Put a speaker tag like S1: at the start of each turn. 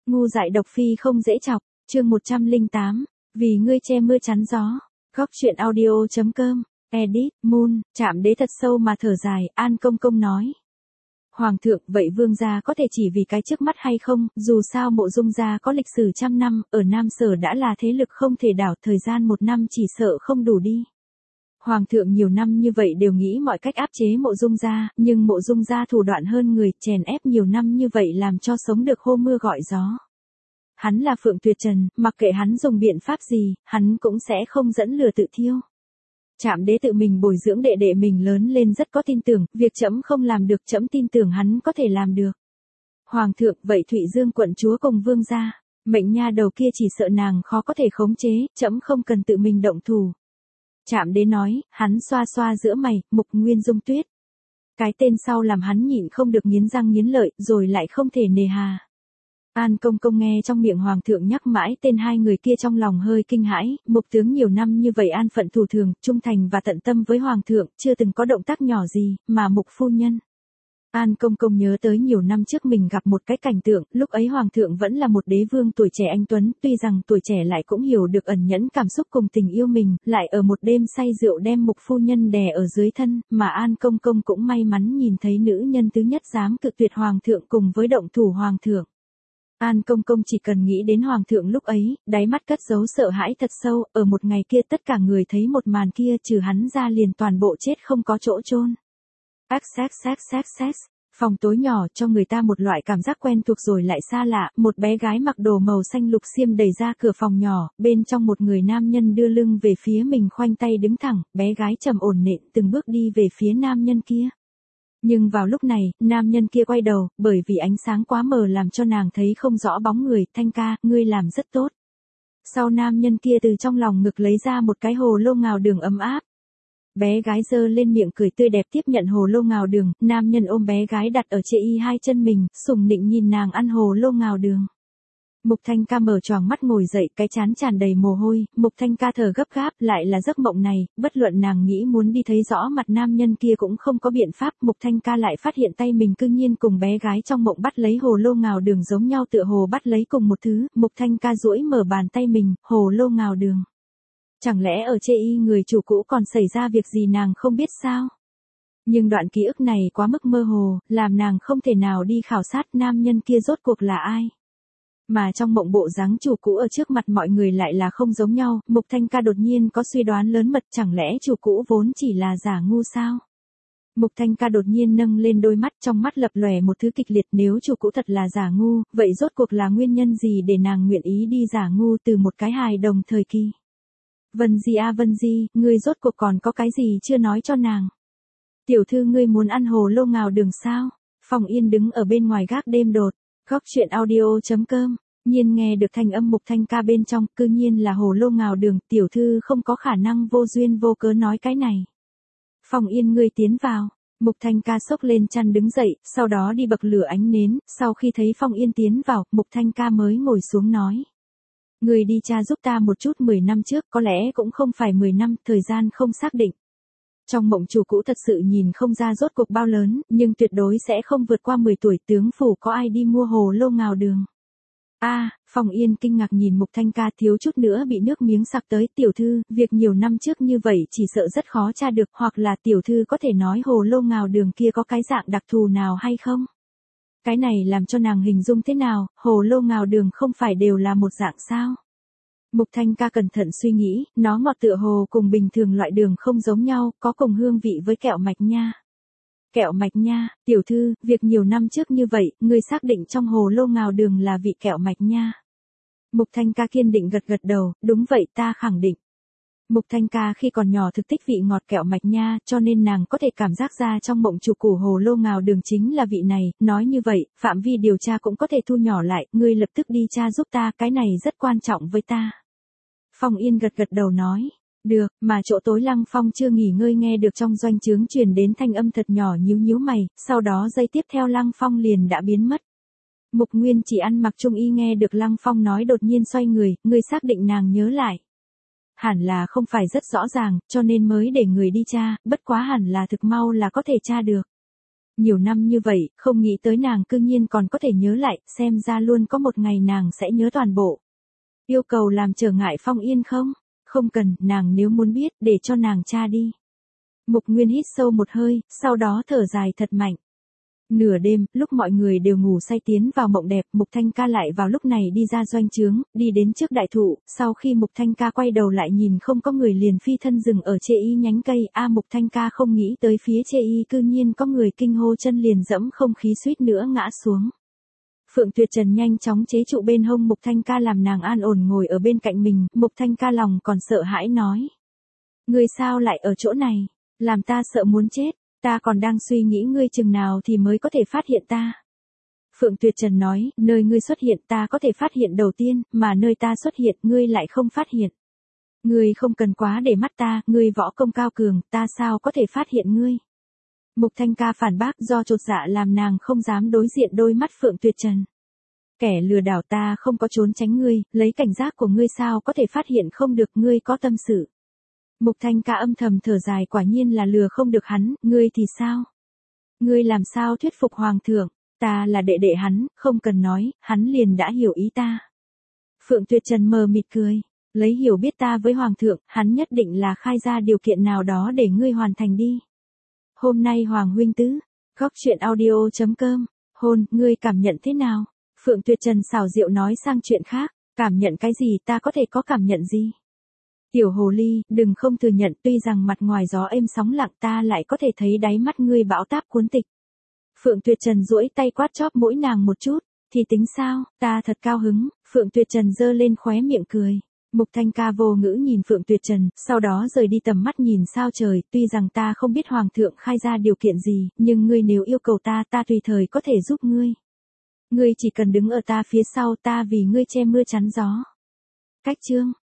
S1: Ngu dại độc phi không dễ chọc, chương 108, vì ngươi che mưa chắn gió. Góc truyện audio.com, edit, Moon, Trạm Đế thật sâu mà thở dài, An Công Công nói. Hoàng thượng, vậy vương gia có thể chỉ vì cái trước mắt hay không, dù sao Mộ Dung gia có lịch sử trăm năm, ở Nam Sở đã là thế lực không thể đảo, thời gian 1 năm chỉ sợ không đủ đi. Hoàng thượng nhiều năm như vậy đều nghĩ mọi cách áp chế Mộ Dung gia, nhưng Mộ Dung gia thủ đoạn hơn người, chèn ép nhiều năm như vậy làm cho sống được hô mưa gọi gió. Hắn là Phượng Tuyệt Trần, mặc kệ hắn dùng biện pháp gì, hắn cũng sẽ không dẫn lửa tự thiêu. Trạm Đế tự mình bồi dưỡng đệ đệ mình lớn lên rất có tin tưởng, việc trẫm không làm được trẫm tin tưởng hắn có thể làm được. Hoàng thượng, vậy Thụy Dương quận chúa cùng vương gia, mệnh nha đầu kia chỉ sợ nàng khó có thể khống chế, trẫm không cần tự mình động thủ. Trạm Đế nói, hắn xoa xoa giữa mày, Mục Nguyên Dung Tuyết. Cái tên sau làm hắn nhịn không được nghiến răng nghiến lợi, rồi lại không thể nề hà. An Công Công nghe trong miệng Hoàng thượng nhắc mãi tên hai người kia trong lòng hơi kinh hãi, Mục tướng nhiều năm như vậy an phận thủ thường, trung thành và tận tâm với Hoàng thượng, chưa từng có động tác nhỏ gì, mà Mục phu nhân. An Công Công nhớ tới nhiều năm trước mình gặp một cái cảnh tượng, lúc ấy Hoàng thượng vẫn là một đế vương tuổi trẻ anh tuấn, tuy rằng tuổi trẻ lại cũng hiểu được ẩn nhẫn cảm xúc cùng tình yêu mình, lại ở một đêm say rượu đem Mục phu nhân đè ở dưới thân, mà An Công Công cũng may mắn nhìn thấy nữ nhân thứ nhất dám cự tuyệt Hoàng thượng cùng với động thủ Hoàng thượng. An Công Công chỉ cần nghĩ đến Hoàng thượng lúc ấy, đáy mắt cất giấu sợ hãi thật sâu, ở một ngày kia tất cả người thấy một màn kia trừ hắn ra liền toàn bộ chết không có chỗ chôn. Phòng tối nhỏ cho người ta một loại cảm giác quen thuộc rồi lại xa lạ, một bé gái mặc đồ màu xanh lục xiêm đẩy ra cửa phòng nhỏ, bên trong một người nam nhân đưa lưng về phía mình khoanh tay đứng thẳng, bé gái trầm ổn nện từng bước đi về phía nam nhân kia. Nhưng vào lúc này, nam nhân kia quay đầu, bởi vì ánh sáng quá mờ làm cho nàng thấy không rõ bóng người, Thanh ca, ngươi làm rất tốt. Sau nam nhân kia từ trong lòng ngực lấy ra một cái hồ lô ngào đường ấm áp. Bé gái giơ lên miệng cười tươi đẹp tiếp nhận hồ lô ngào đường, nam nhân ôm bé gái đặt ở trên hai chân mình, sủng nịnh nhìn nàng ăn hồ lô ngào đường. Mục Thanh ca mở choàng mắt ngồi dậy, cái trán tràn đầy mồ hôi, Mục Thanh ca thở gấp gáp, lại là giấc mộng này, bất luận nàng nghĩ muốn đi thấy rõ mặt nam nhân kia cũng không có biện pháp, Mục Thanh ca lại phát hiện tay mình cư nhiên cùng bé gái trong mộng bắt lấy hồ lô ngào đường giống nhau tựa hồ bắt lấy cùng một thứ, Mục Thanh ca duỗi mở bàn tay mình, hồ lô ngào đường. Chẳng lẽ ở chê y người chủ cũ còn xảy ra việc gì nàng không biết sao? Nhưng đoạn ký ức này quá mức mơ hồ, làm nàng không thể nào đi khảo sát nam nhân kia rốt cuộc là ai. Mà trong mộng bộ dáng chủ cũ ở trước mặt mọi người lại là không giống nhau, Mục Thanh ca đột nhiên có suy đoán lớn mật, chẳng lẽ chủ cũ vốn chỉ là giả ngu sao? Mục Thanh ca đột nhiên nâng lên đôi mắt, trong mắt lập lòe một thứ kịch liệt, nếu chủ cũ thật là giả ngu, vậy rốt cuộc là nguyên nhân gì để nàng nguyện ý đi giả ngu từ một cái hài đồng thời kỳ? Vân Di a Vân Di, ngươi rốt cuộc còn có cái gì chưa nói cho nàng? Tiểu thư ngươi muốn ăn hồ lô ngào đường sao? Phong Yên đứng ở bên ngoài gác đêm đột. Góc truyện audio.com, nhiên nghe được thanh âm Mục Thanh ca bên trong, cư nhiên là hồ lô ngào đường, tiểu thư không có khả năng vô duyên vô cớ nói cái này. Phong Yên ngươi tiến vào, Mục Thanh ca xốc lên chăn đứng dậy, sau đó đi bậc lửa ánh nến, sau khi thấy Phong Yên tiến vào, Mục Thanh ca mới ngồi xuống nói. Người đi tra giúp ta một chút 10 năm trước, có lẽ cũng không phải 10 năm, thời gian không xác định. Trong mộng chủ cũ thật sự nhìn không ra rốt cuộc bao lớn, nhưng tuyệt đối sẽ không vượt qua 10 tuổi, tướng phủ có ai đi mua hồ lô ngào đường. Phong Yên kinh ngạc nhìn Mục Thanh ca thiếu chút nữa bị nước miếng sặc tới, tiểu thư, việc nhiều năm trước như vậy chỉ sợ rất khó tra được, hoặc là tiểu thư có thể nói hồ lô ngào đường kia có cái dạng đặc thù nào hay không? Cái này làm cho nàng hình dung thế nào, hồ lô ngào đường không phải đều là một dạng sao? Mục Thanh ca cẩn thận suy nghĩ, nó ngọt tựa hồ cùng bình thường loại đường không giống nhau, có cùng hương vị với kẹo mạch nha. Kẹo mạch nha, tiểu thư, việc nhiều năm trước như vậy, ngươi xác định trong hồ lô ngào đường là vị kẹo mạch nha. Mục Thanh ca kiên định gật gật đầu, đúng vậy ta khẳng định. Mục Thanh ca khi còn nhỏ thực thích vị ngọt kẹo mạch nha, cho nên nàng có thể cảm giác ra trong mộng chủ củ hồ lô ngào đường chính là vị này, nói như vậy, phạm vi điều tra cũng có thể thu nhỏ lại, ngươi lập tức đi tra giúp ta, cái này rất quan trọng với ta. Phong Yên gật gật đầu nói, được, mà chỗ tối Lăng Phong chưa nghỉ ngơi nghe được trong doanh trướng truyền đến thanh âm thật nhỏ nhíu nhíu mày, sau đó giây tiếp theo Lăng Phong liền đã biến mất. Mục Nguyên chỉ ăn mặc trung y nghe được Lăng Phong nói đột nhiên xoay người, ngươi xác định nàng nhớ lại. Hẳn là không phải rất rõ ràng, cho nên mới để người đi tra, bất quá hẳn là thực mau là có thể tra được. Nhiều năm như vậy, không nghĩ tới nàng cư nhiên còn có thể nhớ lại, xem ra luôn có một ngày nàng sẽ nhớ toàn bộ. Yêu cầu làm trở ngại Phong Yên không? Không cần, nàng nếu muốn biết, để cho nàng tra đi. Mục Nguyên hít sâu một hơi, sau đó thở dài thật mạnh. Nửa đêm, lúc mọi người đều ngủ say tiến vào mộng đẹp, Mục Thanh Ca lại vào lúc này đi ra doanh trướng, đi đến trước đại thụ, sau khi Mục Thanh Ca quay đầu lại nhìn không có người liền phi thân dừng ở Chê Y nhánh cây, Mục Thanh Ca không nghĩ tới phía Chê Y cư nhiên có người kinh hô chân liền dẫm không khí suýt nữa ngã xuống. Phượng Tuyệt Trần nhanh chóng chế trụ bên hông Mục Thanh Ca làm nàng an ổn ngồi ở bên cạnh mình, Mục Thanh Ca lòng còn sợ hãi nói. Ngươi sao lại ở chỗ này, làm ta sợ muốn chết. Ta còn đang suy nghĩ ngươi chừng nào thì mới có thể phát hiện ta. Phượng Tuyệt Trần nói, nơi ngươi xuất hiện ta có thể phát hiện đầu tiên, mà nơi ta xuất hiện ngươi lại không phát hiện. Ngươi không cần quá để mắt ta, ngươi võ công cao cường, ta sao có thể phát hiện ngươi. Mục Thanh Ca phản bác do chột dạ làm nàng không dám đối diện đôi mắt Phượng Tuyệt Trần. Kẻ lừa đảo ta không có trốn tránh ngươi, lấy cảnh giác của ngươi sao có thể phát hiện không được ngươi có tâm sự. Mục Thanh Ca âm thầm thở dài quả nhiên là lừa không được hắn, ngươi thì sao? Ngươi làm sao thuyết phục hoàng thượng, ta là đệ đệ hắn, không cần nói, hắn liền đã hiểu ý ta. Phượng Tuyệt Trần mờ mịt cười, lấy hiểu biết ta với hoàng thượng, hắn nhất định là khai ra điều kiện nào đó để ngươi hoàn thành đi. Hôm nay Hoàng huynh tứ, góc chuyện audio.com, hôn, ngươi cảm nhận thế nào? Phượng Tuyệt Trần xảo diệu nói sang chuyện khác, cảm nhận cái gì ta có thể có cảm nhận gì? Tiểu hồ ly, đừng không thừa nhận tuy rằng mặt ngoài gió êm sóng lặng ta lại có thể thấy đáy mắt ngươi bão táp cuốn tịch. Phượng Tuyệt Trần duỗi tay quát chóp mũi nàng một chút, thì tính sao, ta thật cao hứng, Phượng Tuyệt Trần giơ lên khóe miệng cười. Mục Thanh Ca vô ngữ nhìn Phượng Tuyệt Trần, sau đó rời đi tầm mắt nhìn sao trời, tuy rằng ta không biết Hoàng thượng khai ra điều kiện gì, nhưng ngươi nếu yêu cầu ta tùy thời có thể giúp ngươi. Ngươi chỉ cần đứng ở ta phía sau ta vì ngươi che mưa chắn gió. Cách chương.